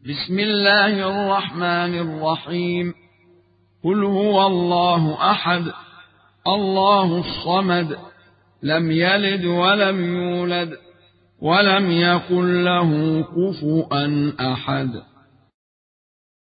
بسم الله الرحمن الرحيم. قل هو الله أحد الله الصمد لم يلد ولم يولد ولم يكن له كفوا أحد.